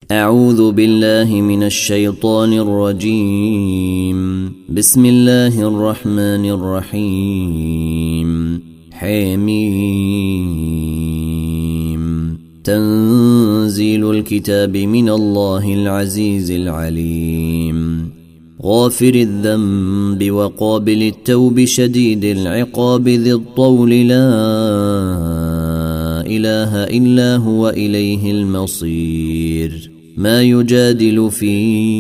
أعوذ بالله من الشيطان الرجيم. بسم الله الرحمن الرحيم. حميم. تنزيل الكتاب من الله العزيز العليم. غافر الذنب وقابل التوب شديد العقاب ذي الطول لا إله إلا هو إليه المصير. ما يجادل في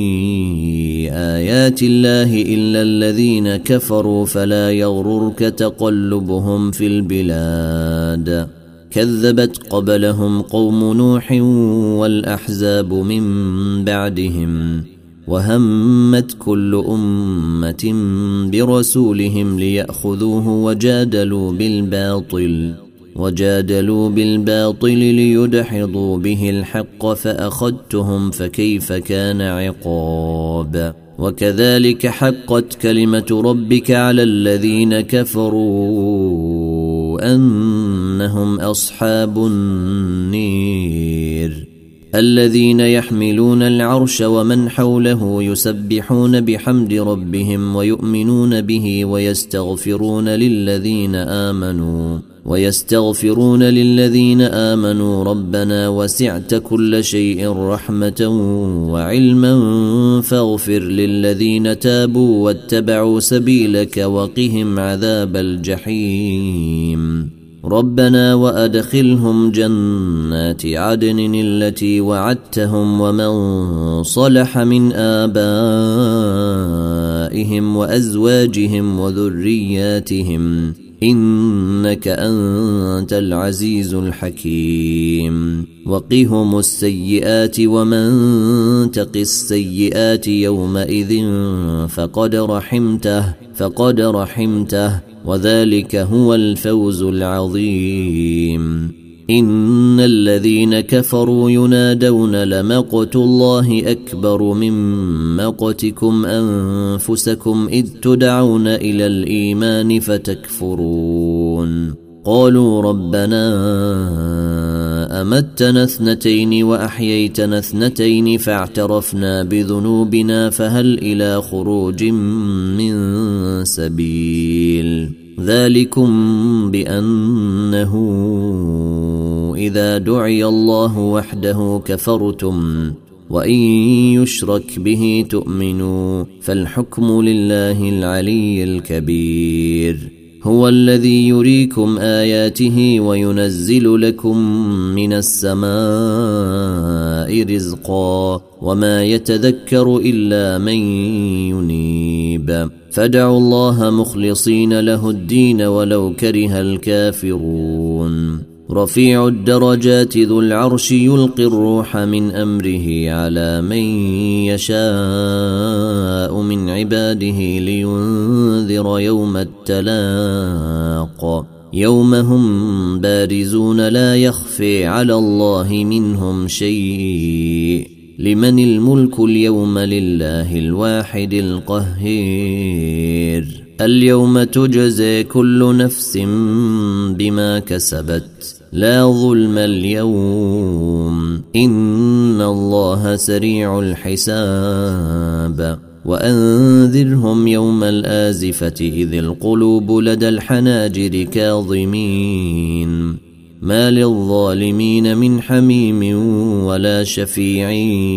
آيات الله إلا الذين كفروا فلا يغررك تقلبهم في البلاد. كذبت قبلهم قوم نوح والأحزاب من بعدهم وهمت كل أمة برسولهم ليأخذوه وجادلوا بالباطل ليدحضوا به الحق فأخذتهم فكيف كان عقاب. وكذلك حقت كلمة ربك على الذين كفروا أنهم أصحاب النير. الذين يحملون العرش ومن حوله يسبحون بحمد ربهم ويؤمنون به ويستغفرون للذين آمنوا ربنا وسعت كل شيء رحمة وعلما فاغفر للذين تابوا واتبعوا سبيلك وقهم عذاب الجحيم. ربنا وأدخلهم جنات عدن التي وعدتهم ومن صلح من آبائهم وأزواجهم وذرياتهم إنك أنت العزيز الحكيم. وقهم السيئات ومن تق السيئات يومئذ فقد رحمته وذلك هو الفوز العظيم. إن الذين كفروا ينادون لمقت الله أكبر من مقتكم أنفسكم إذ تدعون إلى الإيمان فتكفرون. قالوا ربنا أمتنا 2 وأحييتنا 2 فاعترفنا بذنوبنا فهل إلى خروج من سبيل. ذلكم بأنه إذا دعي الله وحده كفرتم وإن يشرك به تؤمنوا فالحكم لله العلي الكبير. هو الذي يريكم آياته وينزل لكم من السماء رزقا وما يتذكر إلا من ينيب. فادعوا الله مخلصين له الدين ولو كره الكافرون. رفيع الدرجات ذو العرش يلقي الروح من أمره على من يشاء من عباده لينذر يوم التلاق. يوم هم بارزون لا يخفي على الله منهم شيء. لمن الملك اليوم لله الواحد القهير. اليوم تجزي كل نفس بما كسبت لا ظلم اليوم إن الله سريع الحساب. وأنذرهم يوم الآزفة إذ القلوب لدى الحناجر كاظمين ما للظالمين من حميم ولا شفيع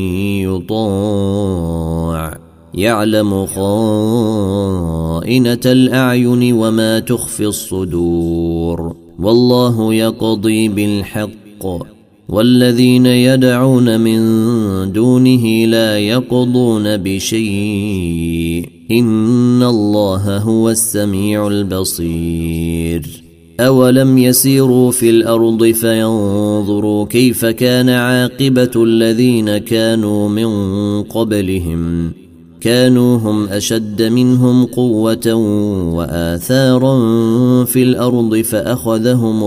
يطاع. يعلم خائنة الأعين وما تخفي الصدور. والله يقضي بالحق والذين يدعون من دونه لا يقضون بشيء إن الله هو السميع البصير. أولم يسيروا في الأرض فينظروا كيف كان عاقبة الذين كانوا من قبلهم كانوا هم أشد منهم قوة وآثارا في الأرض فأخذهم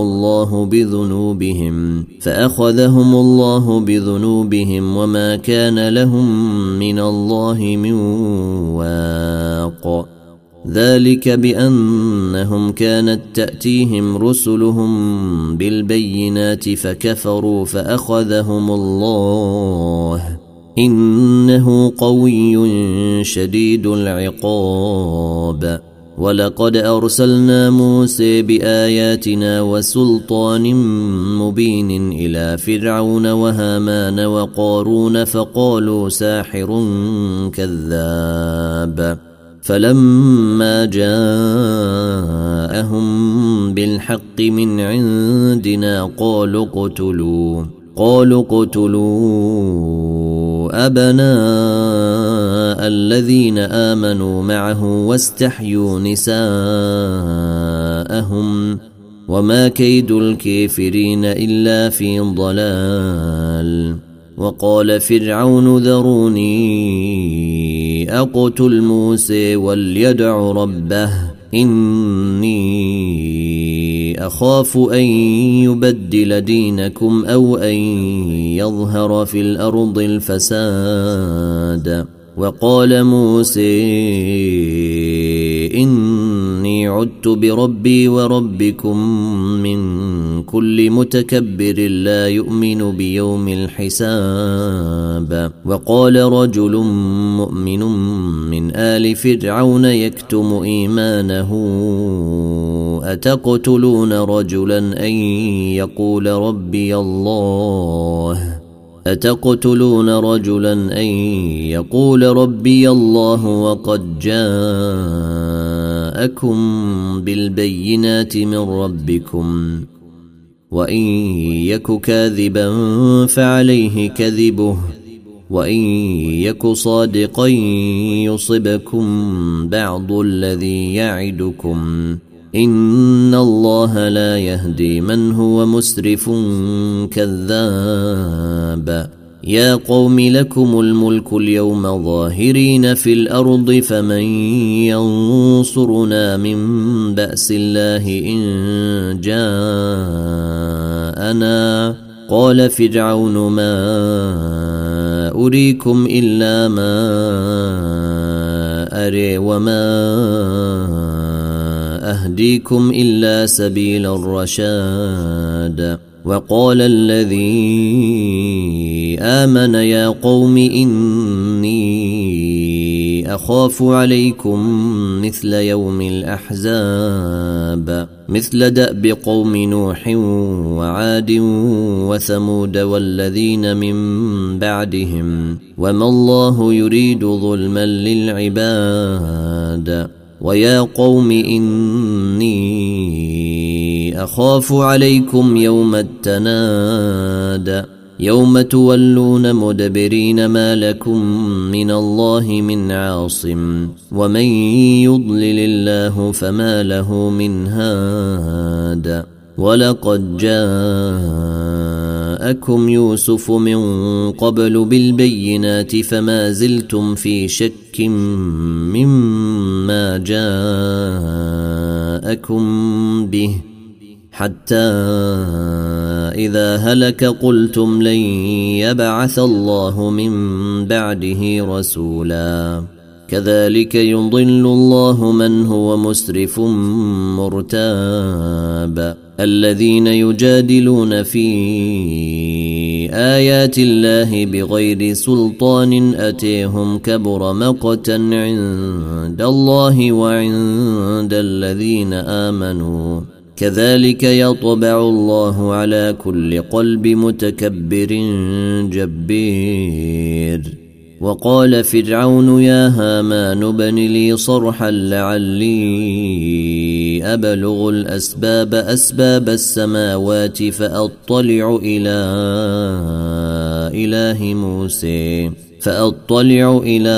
الله بذنوبهم وما كان لهم من الله من واق. ذلك بأنهم كانت تأتيهم رسلهم بالبينات فكفروا فأخذهم الله إنه قوي شديد العقاب. ولقد أرسلنا موسى بآياتنا وسلطان مبين إلى فرعون وهامان وقارون فقالوا ساحر كذاب، فلما جاءهم بالحق من عندنا قالوا اقتلوا أبناء الذين آمنوا معه واستحيوا نساءهم وما كيد الكافرين إلا في ضلال. وقال فرعون ذروني أقتل موسى وليدع ربه إني أخاف أن يبدل دينكم أو أن يظهر في الأرض الفساد. وقال موسى إني عدت بربي وربكم من كل متكبر لا يؤمن بيوم الحساب. وقال رجل مؤمن من آل فرعون يكتم إيمانه أتقتلون رجلا أن يقول ربي الله وقد جاءكم بالبينات من ربكم وإن يك كاذبا فعليه كذبه وإن يك صادقا يصبكم بعض الذي يعدكم إن الله لا يهدي من هو مسرف كذاب. يا قوم لكم الملك اليوم ظاهرين في الأرض فمن ينصرنا من بأس الله إن جاءنا. قال فرعون ما أريكم إلا ما أري وما أهديكم إلا سبيل الرشاد. وقال الذي آمن يا قوم إني أخاف عليكم مثل يوم الأحزاب مثل دأب قوم نوح وعاد وثمود والذين من بعدهم وما الله يريد ظلما للعباد. ويا قوم إني أخاف عليكم يوم التناد يوم تولون مدبرين ما لكم من الله من عاصم ومن يضلل الله فما له من هاد. ولقد جاءكم يوسف من قبل بالبينات فما زلتم في شك مما جاءكم به حتى إذا هلك قلتم لن يبعث الله من بعده رسولا. كذلك يضل الله من هو مسرف مرتاب. الذين يجادلون في آيات الله بغير سلطان أتيهم كبر مقتا عند الله وعند الذين آمنوا كذلك يطبع الله على كل قلب متكبر جبير. وقال فرعون يا هامان ابن لي صرحا لعلي أبلغ أسباب السماوات فأطلع إلى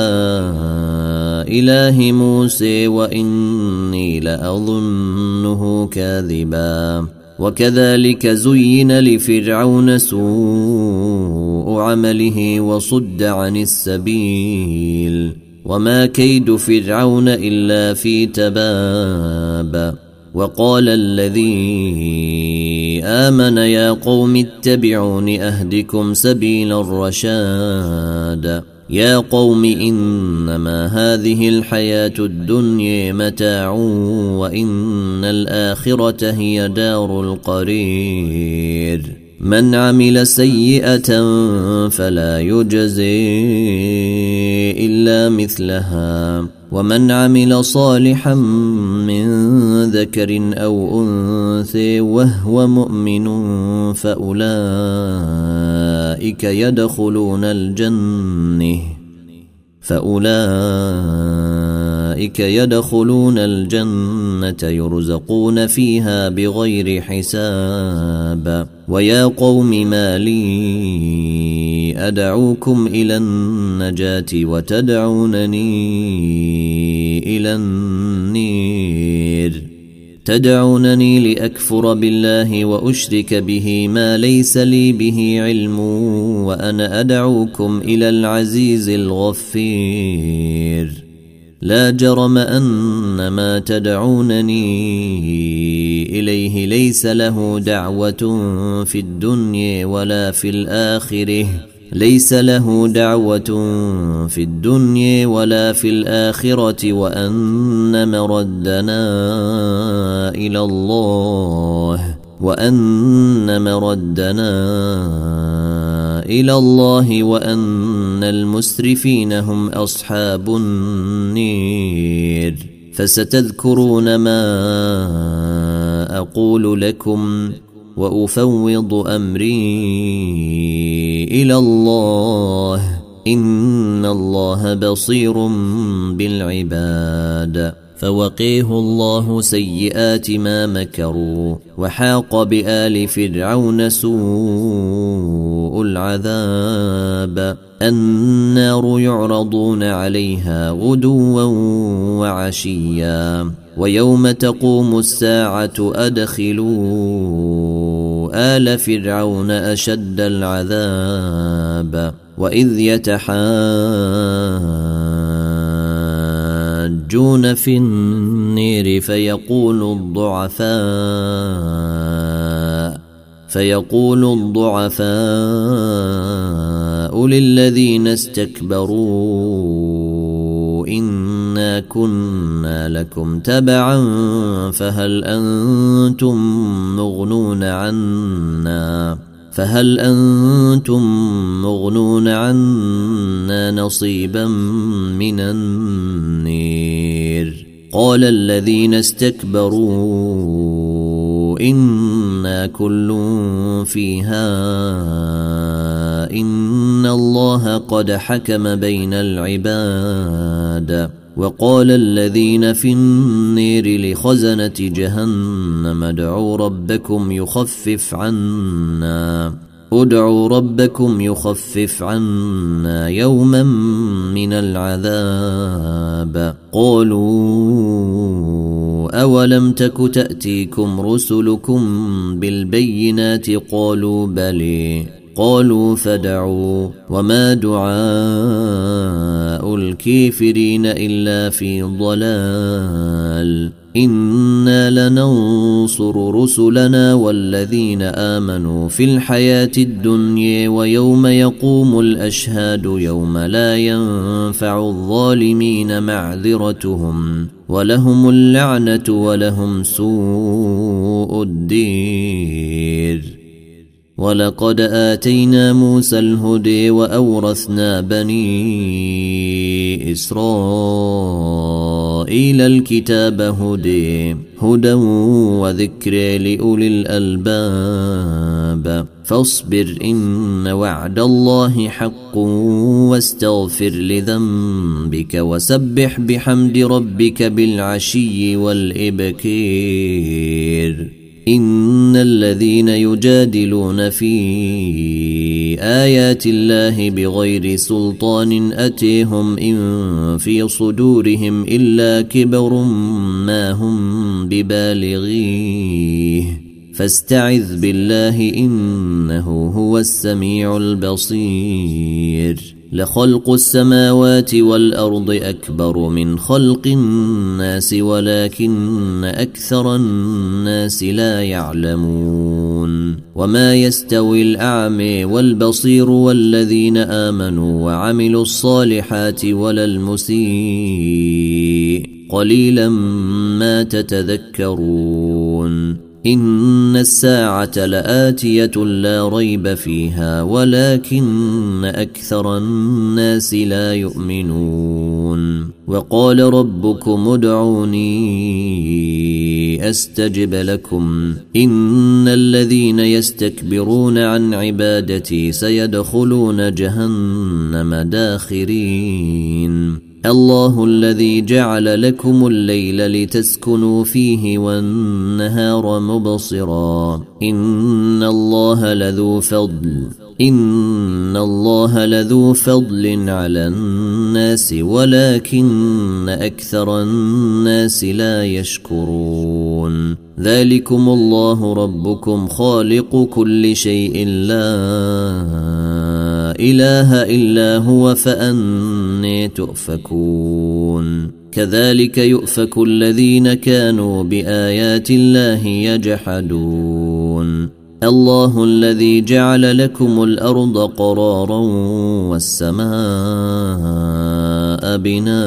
إله موسى وإني لأظنه كاذبا. وكذلك زين لفرعون سوء عمله وصد عن السبيل وما كيد فرعون إلا في تباب. وقال الذي آمن يا قوم اتبعون أهدكم سبيل الرشاد. يا قوم إنما هذه الحياة الدنيا متاع وإن الآخرة هي دار القرير من عمل سيئة فلا يجزي إلا مثلها ومن عمل صالحا من ذكر أو أنثى وهو مؤمن فأولئك يدخلون الجنة يرزقون فيها بغير حساب ويا قوم ما لي أدعوكم إلى النجاة وتدعونني إلى النير تدعونني لأكفر بالله وأشرك به ما ليس لي به علم وأنا أدعوكم إلى العزيز الغفير لا جرم أن ما تدعونني إليه ليس له دعوة في الدنيا ولا في الآخرة وأن مردنا إلى الله وأن المسرفين هم أصحاب النير فستذكرون ما أقول لكم وأفوض أمري إلى الله إن الله بصير بالعباد فوقيه الله سيئات ما مكروا وحاق بآل فرعون سوء العذاب النار يعرضون عليها غدوا وعشيا ويوم تقوم الساعة أدخلوا آل فرعون أشد العذاب وإذ يتحاجون في النير فيقول الضعفاء للذين استكبروا إنا كنا لكم تبعا فهل أنتم مغنون عنا نصيبا من النير قال الذين استكبروا إنا كل فيها إن الله قد حكم بين العباد وقال الذين في النير لخزنة جهنم ادعوا ربكم يخفف عنا يوما من العذاب قالوا أولم تك تأتيكم رسلكم بالبينات قالوا بلى قالوا فادعوا وما دعاء الكافرين إلا في ضلال إنا لننصر رسلنا والذين آمنوا في الحياة الدنيا ويوم يقوم الأشهاد يوم لا ينفع الظالمين معذرتهم ولهم اللعنة ولهم سوء الدير ولقد آتينا موسى الهدى وأورثنا بني إسرائيل الكتاب هدى وذكر لأولي الألباب فاصبر إن وعد الله حق واستغفر لذنبك وسبح بحمد ربك بالعشي والإبكار إن الذين يجادلون في آيات الله بغير سلطان أتيهم إن في صدورهم إلا كبر ما هم ببالغيه فاستعذ بالله إنه هو السميع البصير لخلق السماوات والأرض أكبر من خلق الناس ولكن أكثر الناس لا يعلمون وما يستوي الأعمى والبصير والذين آمنوا وعملوا الصالحات ولا المسيء قليلا ما تتذكرون إن الساعة لآتية لا ريب فيها ولكن أكثر الناس لا يؤمنون وقال ربكم ادعوني أستجب لكم إن الذين يستكبرون عن عبادتي سيدخلون جهنم داخرين الله الذي جعل لكم الليل لتسكنوا فيه والنهار مبصرا إن الله لذو فضل على الناس ولكن أكثر الناس لا يشكرون ذلكم الله ربكم خالق كل شيء لا إله إلا هو فأني تؤفكون كذلك يؤفك الذين كانوا بآيات الله يجحدون الله الذي جعل لكم الأرض قرارا والسماء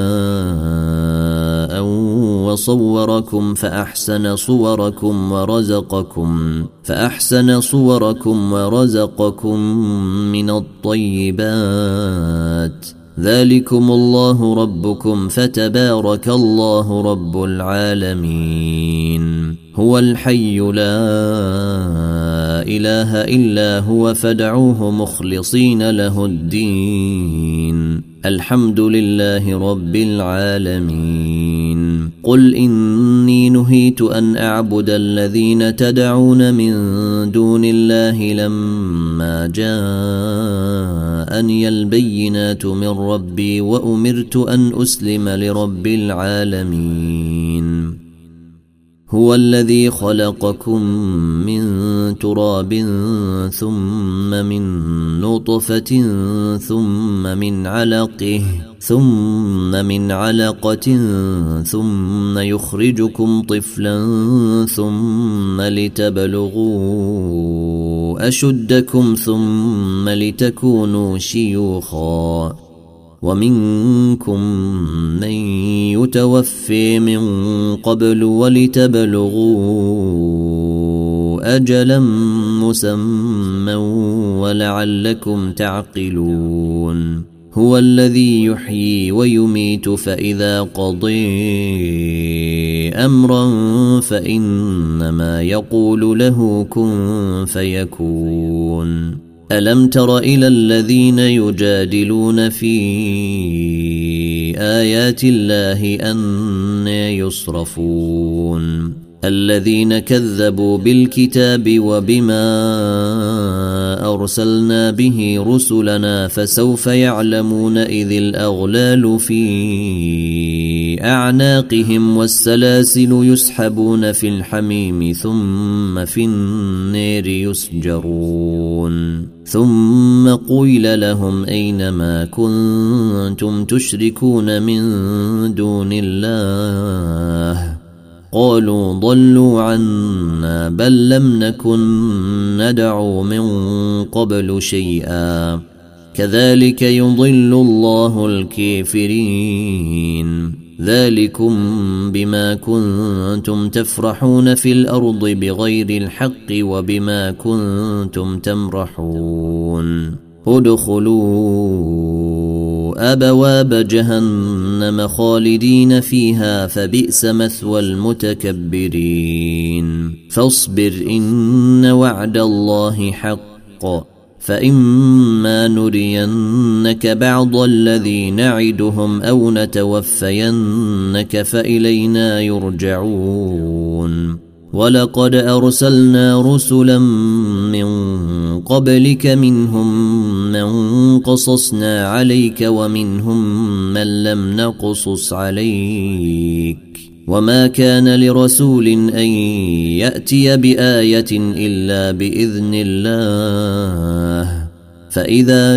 بناء وصوركم فأحسن صوركم ورزقكم من الطيبات ذلكم الله ربكم فتبارك الله رب العالمين هو الحي لا إله إلا هو فادعوه مخلصين له الدين الحمد لله رب العالمين قل إني نهيت أن أعبد الذين تدعون من دون الله لما جاءني البينات من ربي وأمرت أن أسلم لرب العالمين هو الذي خلقكم من تراب ثم من نطفة ثم من علقة ثم يخرجكم طفلا ثم لتبلغوا أشدكم ثم لتكونوا شيوخا ومنكم من يتوفي من قبل ولتبلغوا أجلا مسمى ولعلكم تعقلون هو الذي يحيي ويميت فإذا قضي أمرا فإنما يقول له كن فيكون ألم تر إلى الذين يجادلون في آيات الله أنى يصرفون الذين كذبوا بالكتاب وبما أرسلنا به رسلنا فسوف يعلمون إذ الأغلال في أعناقهم والسلاسل يسحبون في الحميم ثم في النار يسجرون ثم قيل لهم أين ما كنتم تشركون من دون الله قالوا ضلوا عنا بل لم نكن ندعو من قبل شيئا كذلك يضل الله الكافرين ذلكم بما كنتم تفرحون في الأرض بغير الحق وبما كنتم تمرحون ادخلوا أبواب جهنم خالدين فيها فبئس مثوى المتكبرين فاصبر إن وعد الله حق فإما نرينك بعض الذي نعدهم أو نتوفينك فإلينا يرجعون ولقد أرسلنا رسلا من قبلك منهم من قصصنا عليك ومنهم من لم نقصص عليك وما كان لرسول أن يأتي بآية إلا بإذن الله فإذا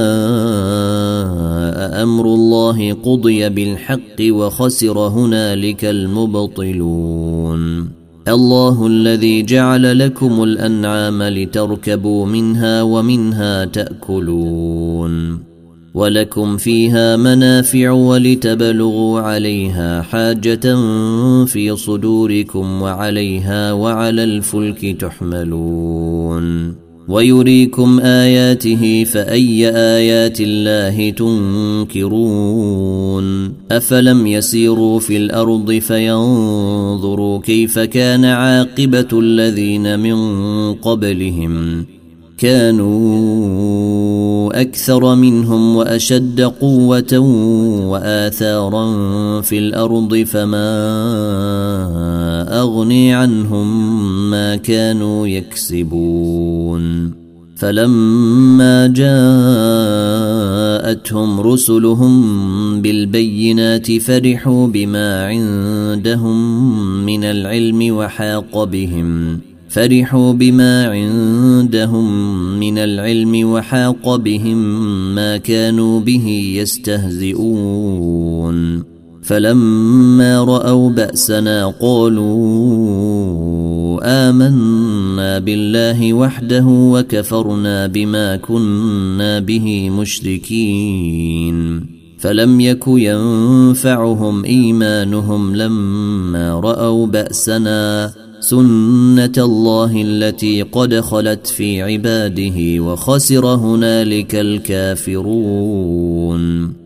جاء أمر الله قضي بالحق وخسر هنالك المبطلون. الله الذي جعل لكم الأنعام لتركبوا منها ومنها تأكلون ولكم فيها منافع ولتبلغوا عليها حاجة في صدوركم وعليها وعلى الفلك تحملون ويريكم آياته فأي آيات الله تنكرون. أفلم يسيروا في الأرض فينظروا كيف كان عاقبة الذين من قبلهم كانوا أكثر منهم وأشد قوة وآثارا في الأرض فما أغني عنهم ما كانوا يكسبون. فلما جاءتهم رسلهم بالبينات فرحوا بما عندهم من العلم وحاق بهم ما كانوا به يستهزئون. فلما رأوا بأسنا قالوا آمنا بالله وحده وكفرنا بما كنا به مشركين. فلم يك ينفعهم إيمانهم لما رأوا بأسنا سنة الله التي قد خلت في عباده وخسر هنالك الكافرون.